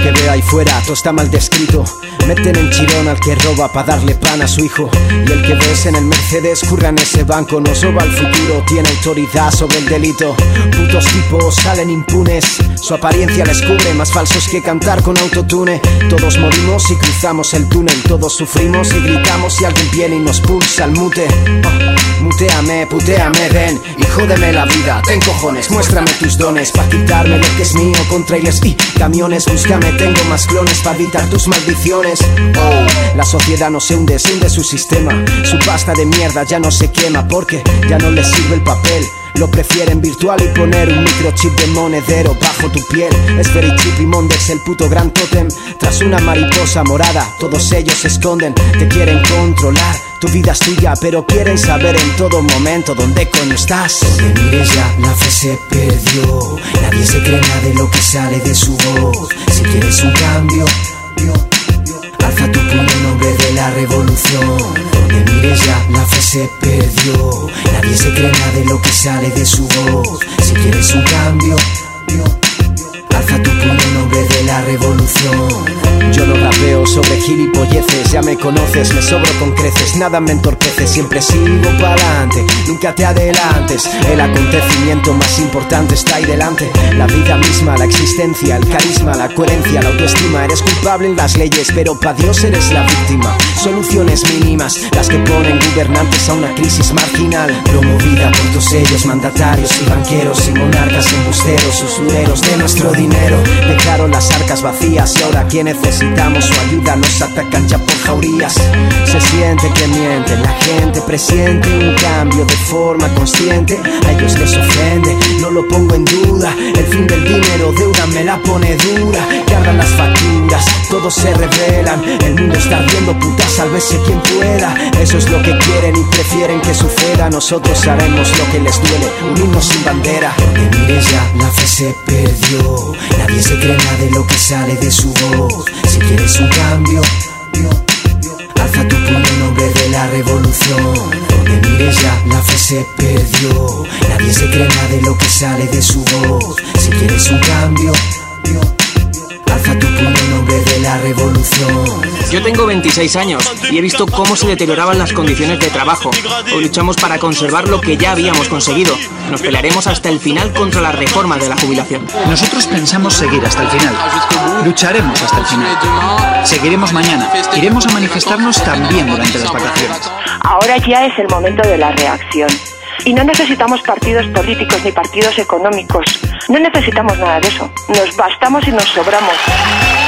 que veo ahí fuera, todo está mal descrito. Meten en chirón al que roba pa' darle pan a su hijo. Y el que ves en el Mercedes curra en ese banco. Nos roba el futuro, tiene autoridad sobre el delito. Putos tipos salen impunes, su apariencia les cubre, más falsos que cantar con autotune. Todos morimos y cruzamos el túnel, todos sufrimos y gritamos si alguien viene y nos pulsa el mute. Muteame, puteame, ven y jódeme la vida. Ten cojones, muéstrame tus dones pa' quitarme lo que es mío con trailers y camiones. Búscame, tengo más clones pa' evitar tus maldiciones. La sociedad no se hunde su sistema. Su pasta de mierda ya no se quema porque ya no les sirve el papel. Lo prefieren virtual y poner un microchip de monedero bajo tu piel. Es very chip y Mondex el puto gran tótem. Tras una mariposa morada, todos ellos se esconden. Te quieren controlar, tu vida es tuya, pero quieren saber en todo momento dónde coño estás. Donde mires ya, la fe se perdió. Nadie se cree nada de lo que sale de su voz. Si quieres un cambio, alza tu puño en nombre de la revolución. Donde mires ya, la fe se perdió. Nadie se cree nada de lo que sale de su voz. Si quieres un cambio, alza tu puño en nombre de la revolución. Yo no rapeo sobre gilipolleces, ya me conoces, me sobro con creces, nada me entorpece, siempre sigo pa'lante, nunca te adelantes. El acontecimiento más importante está ahí delante. La vida misma, la existencia, el carisma, la coherencia, la autoestima. Eres culpable en las leyes, pero pa' Dios eres la víctima. Soluciones mínimas, las que ponen gobernantes a una crisis marginal. Promovida por tus sellos, mandatarios y banqueros y monarcas embusteros, usureros de nuestro dinero. Dejaron las arcas vacías y ahora que necesitamos su ayuda nos atacan ya por jaurías. Se siente que mienten, la gente presiente un cambio de forma consciente. A ellos les ofende, no lo pongo en duda. El fin del dinero, deuda me la pone dura. Cargan las facturas, todos se rebelan. El mundo está ardiendo, puta, sálvese quien pueda. Eso es lo que quieren y prefieren que suceda. Nosotros haremos lo que les duele, unirnos sin bandera. Donde mires ya, la fe se perdió. Nadie se cree nada de lo que sale de su voz. Si quieres un cambio, alza tu puño en nombre de la revolución. Donde mires ya, la fe se perdió. Nadie se cree nada de lo que sale de su voz. Si quieres un cambio, alza tu puño en nombre de la revolución. Yo tengo 26 años y he visto cómo se deterioraban las condiciones de trabajo. Hoy luchamos para conservar lo que ya habíamos conseguido. Nos pelearemos hasta el final contra la reforma de la jubilación. Nosotros pensamos seguir hasta el final. Lucharemos hasta el final. Seguiremos mañana. Iremos a manifestarnos también durante las vacaciones. Ahora ya es el momento de la reacción. Y no necesitamos partidos políticos ni partidos económicos. No necesitamos nada de eso. Nos bastamos y nos sobramos.